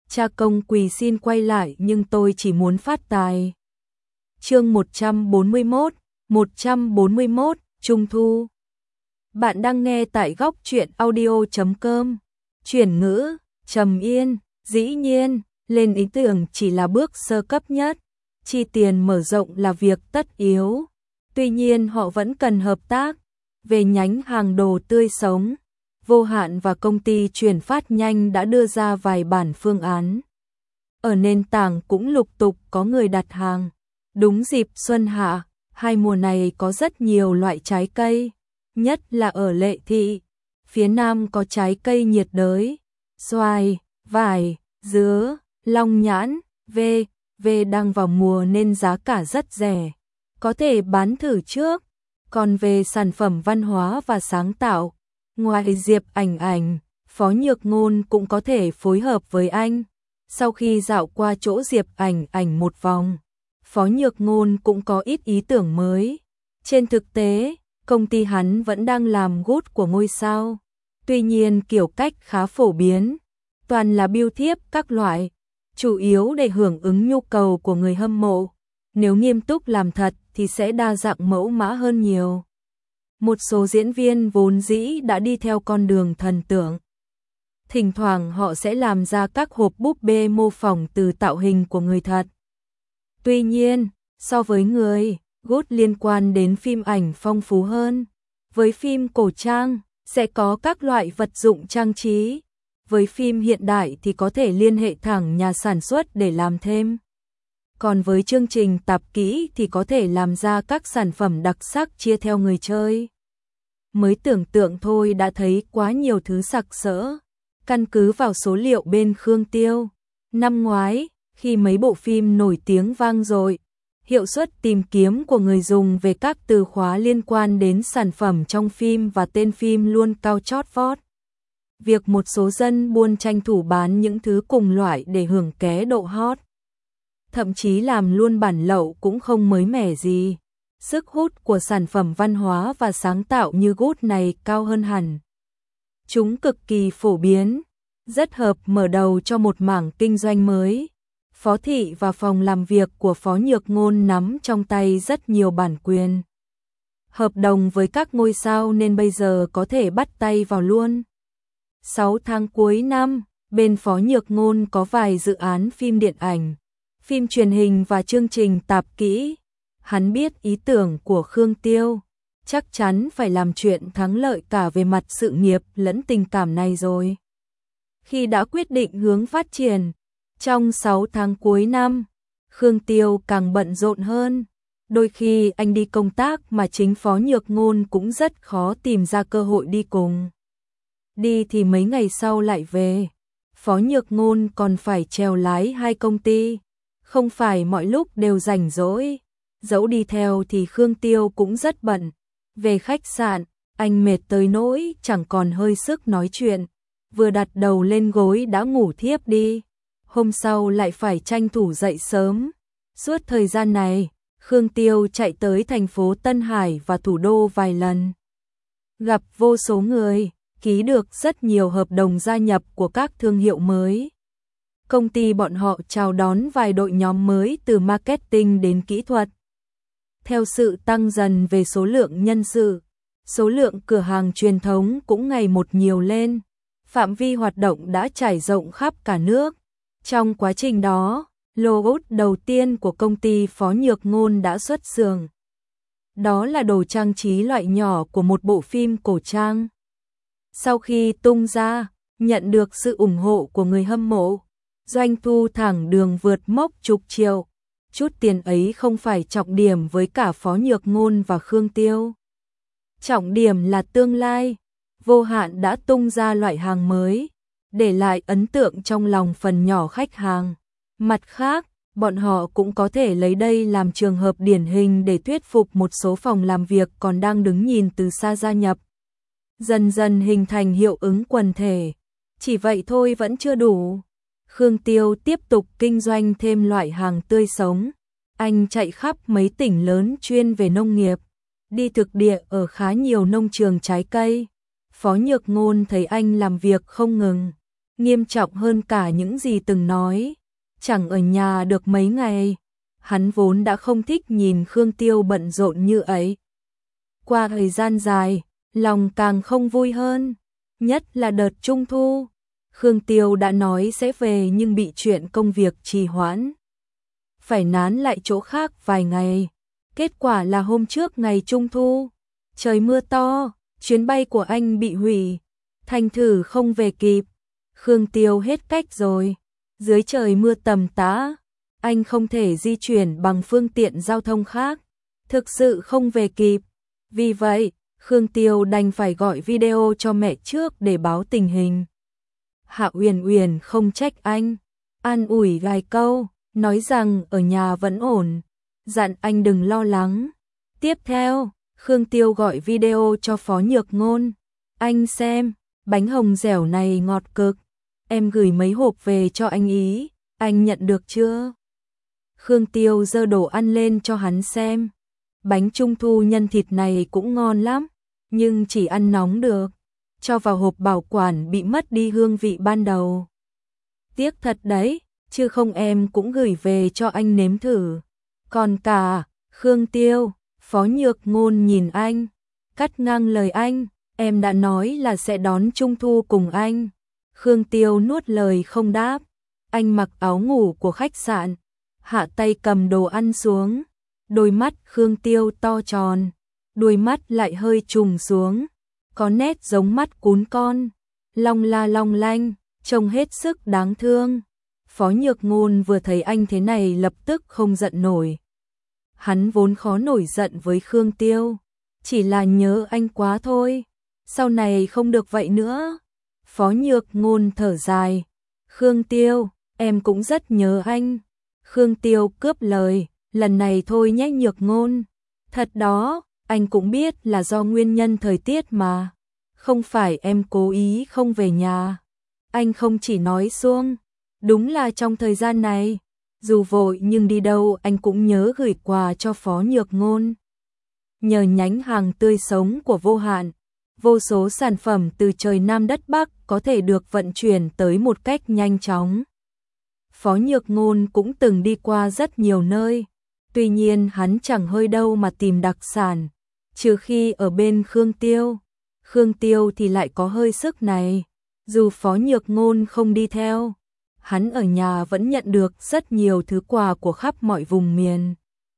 Cha công quỳ xin quay lại nhưng tôi chỉ muốn phát tài. Chương 141, Trung thu. Bạn đang nghe tại góc truyện audio.com. Chuyển ngữ, trầm yên, dĩ nhiên, lên ý tưởng chỉ là bước sơ cấp nhất. Chi tiền mở rộng là việc tất yếu. Tuy nhiên họ vẫn cần hợp tác. Về nhánh hàng đồ tươi sống, Vô Hạn và công ty chuyển phát nhanh đã đưa ra vài bản phương án. Ở nền tảng cũng lục tục có người đặt hàng. Đúng dịp xuân hạ, hai mùa này có rất nhiều loại trái cây, nhất là ở Lệ Thị. Phía Nam có trái cây nhiệt đới, xoài, vải, dứa, long nhãn, v đang vào mùa nên giá cả rất rẻ, có thể bán thử trước. Còn về sản phẩm văn hóa và sáng tạo, ngoài Diệp Ảnh, Phó Nhược Ngôn cũng có thể phối hợp với anh. Sau khi dạo qua chỗ Diệp Ảnh một vòng, Phó Nhược Ngôn cũng có ít ý tưởng mới. Trên thực tế, công ty hắn vẫn đang làm gút của ngôi sao. Tuy nhiên kiểu cách khá phổ biến, toàn là bưu thiếp các loại, chủ yếu để hưởng ứng nhu cầu của người hâm mộ. Nếu nghiêm túc làm thật thì sẽ đa dạng mẫu mã hơn nhiều. Một số diễn viên vốn dĩ đã đi theo con đường thần tượng. Thỉnh thoảng họ sẽ làm ra các hộp búp bê mô phỏng từ tạo hình của người thật. Tuy nhiên, so với người, gút liên quan đến phim ảnh phong phú hơn. Với phim cổ trang, sẽ có các loại vật dụng trang trí. Với phim hiện đại thì có thể liên hệ thẳng nhà sản xuất để làm thêm. Còn với chương trình tạp kỹ thì có thể làm ra các sản phẩm đặc sắc chia theo người chơi. Mới tưởng tượng thôi đã thấy quá nhiều thứ sặc sỡ. Căn cứ vào số liệu bên Khương Tiêu, năm ngoái, khi mấy bộ phim nổi tiếng vang dội, hiệu suất tìm kiếm của người dùng về các từ khóa liên quan đến sản phẩm trong phim và tên phim luôn cao chót vót. Việc một số dân buôn tranh thủ bán những thứ cùng loại để hưởng ké độ hot, thậm chí làm luôn bản lậu cũng không mới mẻ gì. Sức hút của sản phẩm văn hóa và sáng tạo như gút này cao hơn hẳn. Chúng cực kỳ phổ biến, rất hợp mở đầu cho một mảng kinh doanh mới. Phó Thị và phòng làm việc của Phó Nhược Ngôn nắm trong tay rất nhiều bản quyền. Hợp đồng với các ngôi sao nên bây giờ có thể bắt tay vào luôn. 6 tháng cuối năm, bên Phó Nhược Ngôn có vài dự án phim điện ảnh, phim truyền hình và chương trình tạp kỹ. Hắn biết ý tưởng của Khương Tiêu, chắc chắn phải làm chuyện thắng lợi cả về mặt sự nghiệp lẫn tình cảm này rồi. Khi đã quyết định hướng phát triển, trong 6 tháng cuối năm, Khương Tiêu càng bận rộn hơn. Đôi khi anh đi công tác mà chính Phó Nhược Ngôn cũng rất khó tìm ra cơ hội đi cùng. Đi thì mấy ngày sau lại về. Phó Nhược Ngôn còn phải chèo lái 2 công ty, không phải mọi lúc đều rảnh rỗi. Dẫu đi theo thì Khương Tiêu cũng rất bận. Về khách sạn, anh mệt tới nỗi chẳng còn hơi sức nói chuyện. Vừa đặt đầu lên gối đã ngủ thiếp đi. Hôm sau lại phải tranh thủ dậy sớm. Suốt thời gian này, Khương Tiêu chạy tới thành phố Tân Hải và thủ đô vài lần. Gặp vô số người, ký được rất nhiều hợp đồng gia nhập của các thương hiệu mới. Công ty bọn họ chào đón vài đội nhóm mới từ marketing đến kỹ thuật. Theo sự tăng dần về số lượng nhân sự, số lượng cửa hàng truyền thống cũng ngày một nhiều lên. Phạm vi hoạt động đã trải rộng khắp cả nước. Trong quá trình đó, logo đầu tiên của công ty Phó Nhược Ngôn đã xuất xưởng. Đó là đồ trang trí loại nhỏ của một bộ phim cổ trang. Sau khi tung ra, nhận được sự ủng hộ của người hâm mộ, doanh thu thẳng đường vượt mốc chục triệu. Chút tiền ấy không phải trọng điểm với cả Phó Nhược Ngôn và Khương Tiêu. Trọng điểm là tương lai. Vô Hạn đã tung ra loại hàng mới, để lại ấn tượng trong lòng phần nhỏ khách hàng. Mặt khác, bọn họ cũng có thể lấy đây làm trường hợp điển hình để thuyết phục một số phòng làm việc còn đang đứng nhìn từ xa gia nhập. Dần dần hình thành hiệu ứng quần thể. Chỉ vậy thôi vẫn chưa đủ. Khương Tiêu tiếp tục kinh doanh thêm loại hàng tươi sống. Anh chạy khắp mấy tỉnh lớn chuyên về nông nghiệp, đi thực địa ở khá nhiều nông trường trái cây. Phó Nhược Ngôn thấy anh làm việc không ngừng, nghiêm trọng hơn cả những gì từng nói. Chẳng ở nhà được mấy ngày, hắn vốn đã không thích nhìn Khương Tiêu bận rộn như ấy. Qua thời gian dài, lòng càng không vui hơn, nhất là đợt Trung thu. Khương Tiêu đã nói sẽ về nhưng bị chuyện công việc trì hoãn, phải nán lại chỗ khác vài ngày. Kết quả là hôm trước ngày Trung thu, trời mưa to, chuyến bay của anh bị hủy, thành thử không về kịp. Khương Tiêu hết cách rồi, dưới trời mưa tầm tã, anh không thể di chuyển bằng phương tiện giao thông khác, thực sự không về kịp. Vì vậy, Khương Tiêu đành phải gọi video cho mẹ trước để báo tình hình. Hạ Uyển Uyển không trách anh, an ủi vài câu, nói rằng ở nhà vẫn ổn, dặn anh đừng lo lắng. Tiếp theo, Khương Tiêu gọi video cho Phó Nhược Ngôn. Anh xem, bánh hồng dẻo này ngọt cực, em gửi mấy hộp về cho anh ý, anh nhận được chưa? Khương Tiêu giơ đồ ăn lên cho hắn xem. Bánh trung thu nhân thịt này cũng ngon lắm, nhưng chỉ ăn nóng được, cho vào hộp bảo quản bị mất đi hương vị ban đầu. Tiếc thật đấy, chứ không em cũng gửi về cho anh nếm thử. Còn cả, Khương Tiêu, Phó Nhược Ngôn nhìn anh, cắt ngang lời anh, em đã nói là sẽ đón Trung thu cùng anh. Khương Tiêu nuốt lời không đáp, anh mặc áo ngủ của khách sạn, hạ tay cầm đồ ăn xuống. Đôi mắt Khương Tiêu to tròn, đuôi mắt lại hơi trùng xuống, có nét giống mắt cún con, long la long lanh, trông hết sức đáng thương. Phó Nhược Ngôn vừa thấy anh thế này lập tức không giận nổi. Hắn vốn khó nổi giận với Khương Tiêu, chỉ là nhớ anh quá thôi, sau này không được vậy nữa. Phó Nhược Ngôn thở dài, Khương Tiêu, em cũng rất nhớ anh. Khương Tiêu cướp lời, lần này thôi nhé Nhược Ngôn. Thật đó, anh cũng biết là do nguyên nhân thời tiết mà, không phải em cố ý không về nhà. Anh không chỉ nói suông, đúng là trong thời gian này, dù vội nhưng đi đâu anh cũng nhớ gửi quà cho Phó Nhược Ngôn. Nhờ nhánh hàng tươi sống của Vô Hạn, vô số sản phẩm từ trời Nam đất Bắc có thể được vận chuyển tới một cách nhanh chóng. Phó Nhược Ngôn cũng từng đi qua rất nhiều nơi, tuy nhiên hắn chẳng hơi đâu mà tìm đặc sản, trừ khi ở bên Khương Tiêu. Khương Tiêu thì lại có hơi sức này, dù Phó Nhược Ngôn không đi theo, hắn ở nhà vẫn nhận được rất nhiều thứ quà của khắp mọi vùng miền.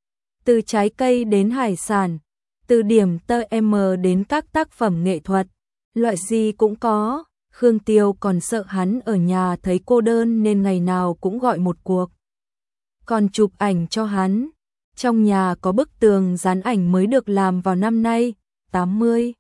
Từ trái cây đến hải sản, từ điểm tơ M đến các tác phẩm nghệ thuật, loại gì cũng có. Khương Tiêu còn sợ hắn ở nhà thấy cô đơn nên ngày nào cũng gọi một cuộc. Còn chụp ảnh cho hắn. Trong nhà có bức tường dán ảnh mới được làm vào năm nay, 80.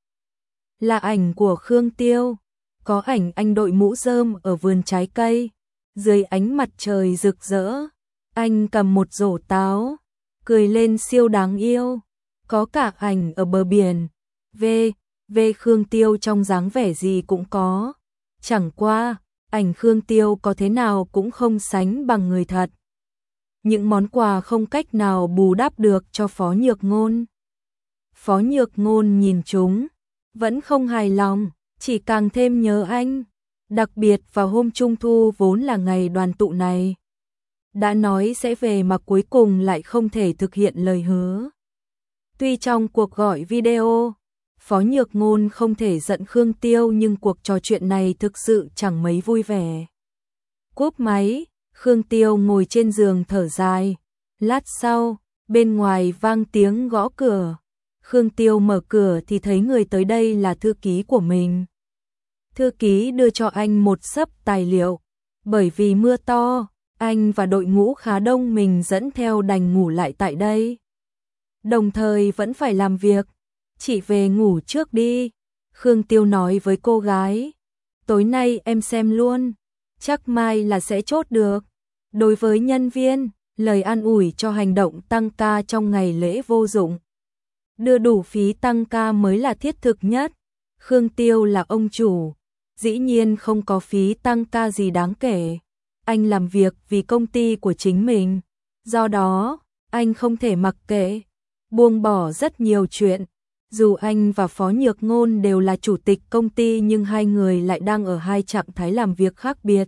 Là ảnh của Khương Tiêu. Có ảnh anh đội mũ rơm ở vườn trái cây, dưới ánh mặt trời rực rỡ. Anh cầm một rổ táo, cười lên siêu đáng yêu. Có cả ảnh ở bờ biển. Về Khương Tiêu trong dáng vẻ gì cũng có. Chẳng qua, ảnh Khương Tiêu có thế nào cũng không sánh bằng người thật. Những món quà không cách nào bù đắp được cho Phó Nhược Ngôn. Phó Nhược Ngôn nhìn chúng, vẫn không hài lòng, chỉ càng thêm nhớ anh. Đặc biệt vào hôm Trung thu vốn là ngày đoàn tụ này. Đã nói sẽ về mà cuối cùng lại không thể thực hiện lời hứa. Tuy trong cuộc gọi video, Phó Nhược Ngôn không thể giận Khương Tiêu nhưng cuộc trò chuyện này thực sự chẳng mấy vui vẻ. Cúp máy, Khương Tiêu ngồi trên giường thở dài. Lát sau, bên ngoài vang tiếng gõ cửa. Khương Tiêu mở cửa thì thấy người tới đây là thư ký của mình. Thư ký đưa cho anh một xấp tài liệu. Bởi vì mưa to, anh và đội ngũ khá đông mình dẫn theo đành ngủ lại tại đây. Đồng thời vẫn phải làm việc. Chị về ngủ trước đi, Khương Tiêu nói với cô gái. Tối nay em xem luôn, chắc mai là sẽ chốt được. Đối với nhân viên, lời an ủi cho hành động tăng ca trong ngày lễ vô dụng. Đưa đủ phí tăng ca mới là thiết thực nhất. Khương Tiêu là ông chủ, dĩ nhiên không có phí tăng ca gì đáng kể. Anh làm việc vì công ty của chính mình, do đó, anh không thể mặc kệ, buông bỏ rất nhiều chuyện. Dù anh và Phó Nhược Ngôn đều là chủ tịch công ty nhưng hai người lại đang ở hai trạng thái làm việc khác biệt.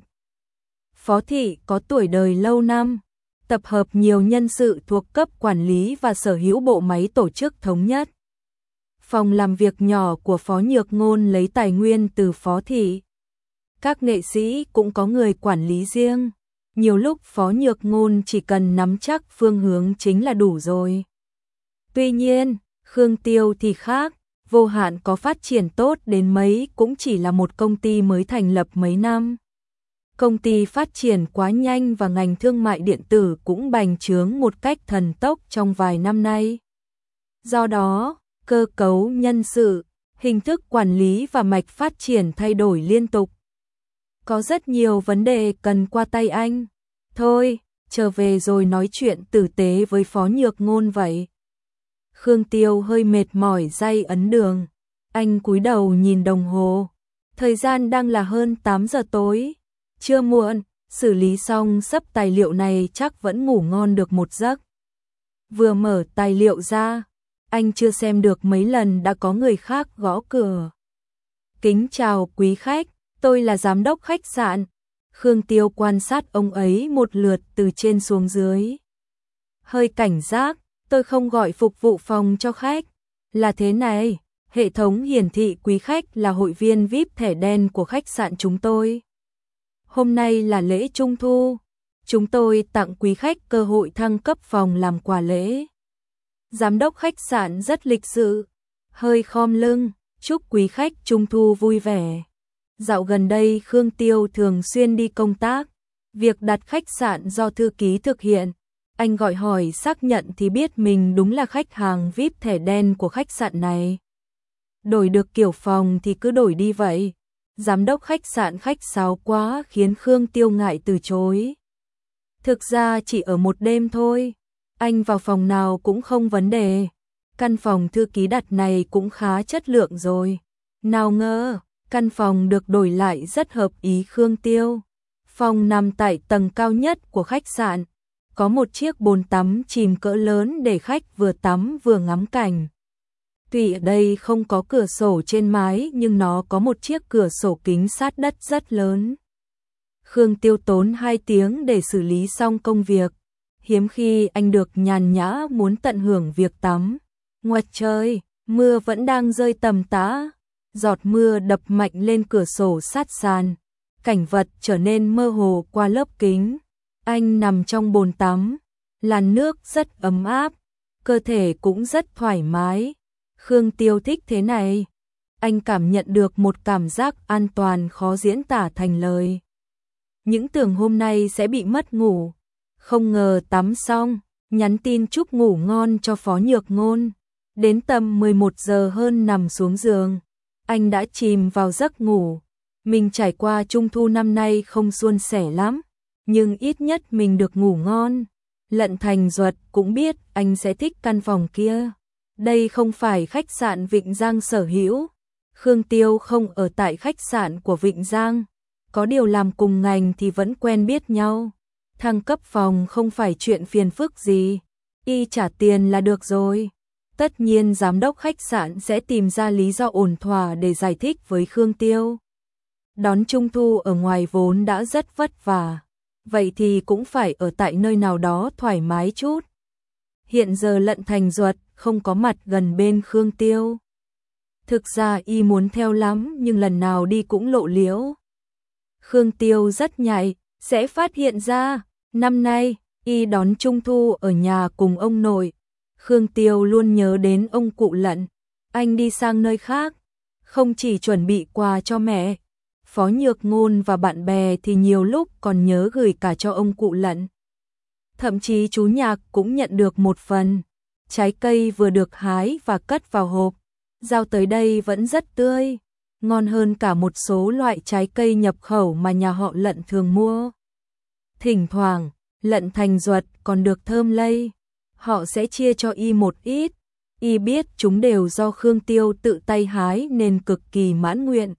Phó Thị có tuổi đời lâu năm, tập hợp nhiều nhân sự thuộc cấp quản lý và sở hữu bộ máy tổ chức thống nhất. Phòng làm việc nhỏ của Phó Nhược Ngôn lấy tài nguyên từ Phó Thị. Các nghệ sĩ cũng có người quản lý riêng. Nhiều lúc Phó Nhược Ngôn chỉ cần nắm chắc phương hướng chính là đủ rồi. Tuy nhiên, Khương Tiêu thì khác, Vô Hạn có phát triển tốt đến mấy cũng chỉ là một công ty mới thành lập mấy năm. Công ty phát triển quá nhanh và ngành thương mại điện tử cũng bành trướng một cách thần tốc trong vài năm nay. Do đó, cơ cấu nhân sự, hình thức quản lý và mạch phát triển thay đổi liên tục. Có rất nhiều vấn đề cần qua tay anh. Thôi, trở về rồi nói chuyện tử tế với Phó Nhược Ngôn vậy. Khương Tiêu hơi mệt mỏi day ấn đường. Anh cúi đầu nhìn đồng hồ. Thời gian đang là hơn 8 giờ tối. Chưa muộn, xử lý xong sắp tài liệu này chắc vẫn ngủ ngon được một giấc. Vừa mở tài liệu ra, anh chưa xem được mấy lần đã có người khác gõ cửa. Kính chào quý khách, tôi là giám đốc khách sạn. Khương Tiêu quan sát ông ấy một lượt từ trên xuống dưới. Hơi cảnh giác, tôi không gọi phục vụ phòng cho khách. Là thế này, hệ thống hiển thị quý khách là hội viên VIP thẻ đen của khách sạn chúng tôi. Hôm nay là lễ Trung thu, chúng tôi tặng quý khách cơ hội thăng cấp phòng làm quà lễ. Giám đốc khách sạn rất lịch sự, hơi khom lưng, chúc quý khách Trung thu vui vẻ. Dạo gần đây Khương Tiêu thường xuyên đi công tác, việc đặt khách sạn do thư ký thực hiện. Anh gọi hỏi xác nhận thì biết mình đúng là khách hàng VIP thẻ đen của khách sạn này. Đổi được kiểu phòng thì cứ đổi đi vậy. Giám đốc khách sạn khách sáo quá khiến Khương Tiêu ngại từ chối. Thực ra chỉ ở một đêm thôi, anh vào phòng nào cũng không vấn đề. Căn phòng thư ký đặt này cũng khá chất lượng rồi. Nào ngờ, căn phòng được đổi lại rất hợp ý Khương Tiêu. Phòng nằm tại tầng cao nhất của khách sạn, có một chiếc bồn tắm chìm cỡ lớn để khách vừa tắm vừa ngắm cảnh. Tuy ở đây không có cửa sổ trên mái nhưng nó có một chiếc cửa sổ kính sát đất rất lớn. Khương Tiêu tốn 2 tiếng để xử lý xong công việc. Hiếm khi anh được nhàn nhã muốn tận hưởng việc tắm. Ngoài trời, mưa vẫn đang rơi tầm tã. Giọt mưa đập mạnh lên cửa sổ sát sàn. Cảnh vật trở nên mơ hồ qua lớp kính. Anh nằm trong bồn tắm. Làn nước rất ấm áp. Cơ thể cũng rất thoải mái. Khương Tiêu thích thế này. Anh cảm nhận được một cảm giác an toàn khó diễn tả thành lời. Những tưởng hôm nay sẽ bị mất ngủ. Không ngờ tắm xong, nhắn tin chúc ngủ ngon cho Phó Nhược Ngôn. Đến tầm 11 giờ hơn nằm xuống giường. Anh đã chìm vào giấc ngủ. Mình trải qua Trung thu năm nay không suôn sẻ lắm. Nhưng ít nhất mình được ngủ ngon. Lận Thành Duật cũng biết anh sẽ thích căn phòng kia. Đây không phải khách sạn Vịnh Giang sở hữu. Khương Tiêu không ở tại khách sạn của Vịnh Giang. Có điều làm cùng ngành thì vẫn quen biết nhau. Thăng cấp phòng không phải chuyện phiền phức gì. Y trả tiền là được rồi. Tất nhiên giám đốc khách sạn sẽ tìm ra lý do ổn thỏa để giải thích với Khương Tiêu. Đón Trung thu ở ngoài vốn đã rất vất vả. Vậy thì cũng phải ở tại nơi nào đó thoải mái chút. Hiện giờ Lận Thành Duật không có mặt gần bên Khương Tiêu. Thực ra y muốn theo lắm nhưng lần nào đi cũng lộ liễu. Khương Tiêu rất nhạy, sẽ phát hiện ra. Năm nay, y đón Trung thu ở nhà cùng ông nội. Khương Tiêu luôn nhớ đến ông cụ Lận. Anh đi sang nơi khác, không chỉ chuẩn bị quà cho mẹ, Phó Nhược Ngôn và bạn bè thì nhiều lúc còn nhớ gửi cả cho ông cụ Lận. Thậm chí chú Nhạc cũng nhận được một phần. Trái cây vừa được hái và cất vào hộp, giao tới đây vẫn rất tươi, ngon hơn cả một số loại trái cây nhập khẩu mà nhà họ Lận thường mua. Thỉnh thoảng, Lận Thành Duật còn được thơm lây, họ sẽ chia cho y một ít. Y biết chúng đều do Khương Tiêu tự tay hái nên cực kỳ mãn nguyện.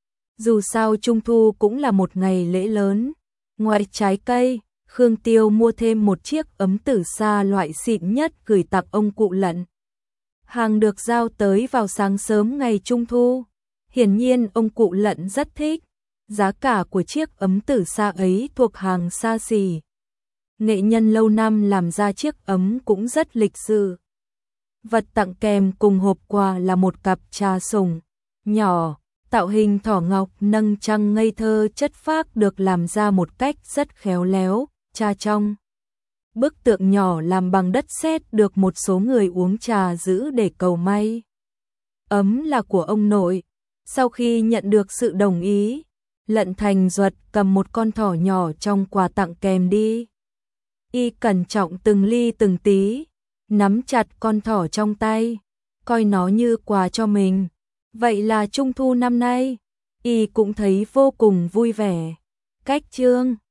Dù sao Trung thu cũng là một ngày lễ lớn. Ngoài trái cây, Khương Tiêu mua thêm một chiếc ấm từ xa loại xịn nhất gửi tặng ông cụ Lận. Hàng được giao tới vào sáng sớm ngày Trung thu. Hiển nhiên ông cụ Lận rất thích. Giá cả của chiếc ấm từ xa ấy thuộc hàng xa xỉ. Nghệ nhân lâu năm làm ra chiếc ấm cũng rất lịch sự. Vật tặng kèm cùng hộp quà là một cặp trà sủng nhỏ, tạo hình thỏ ngọc nâng trăng ngây thơ chất phác được làm ra một cách rất khéo léo. Trà trong bức tượng nhỏ làm bằng đất sét được một số người uống trà giữ để cầu may. Ấm là của ông nội. Sau khi nhận được sự đồng ý, Lận Thành Duật cầm một con thỏ nhỏ trong quà tặng kèm đi. Y cẩn trọng từng ly từng tí, nắm chặt con thỏ trong tay, coi nó như quà cho mình. Vậy là Trung thu năm nay, Y cũng thấy vô cùng vui vẻ. Cách chương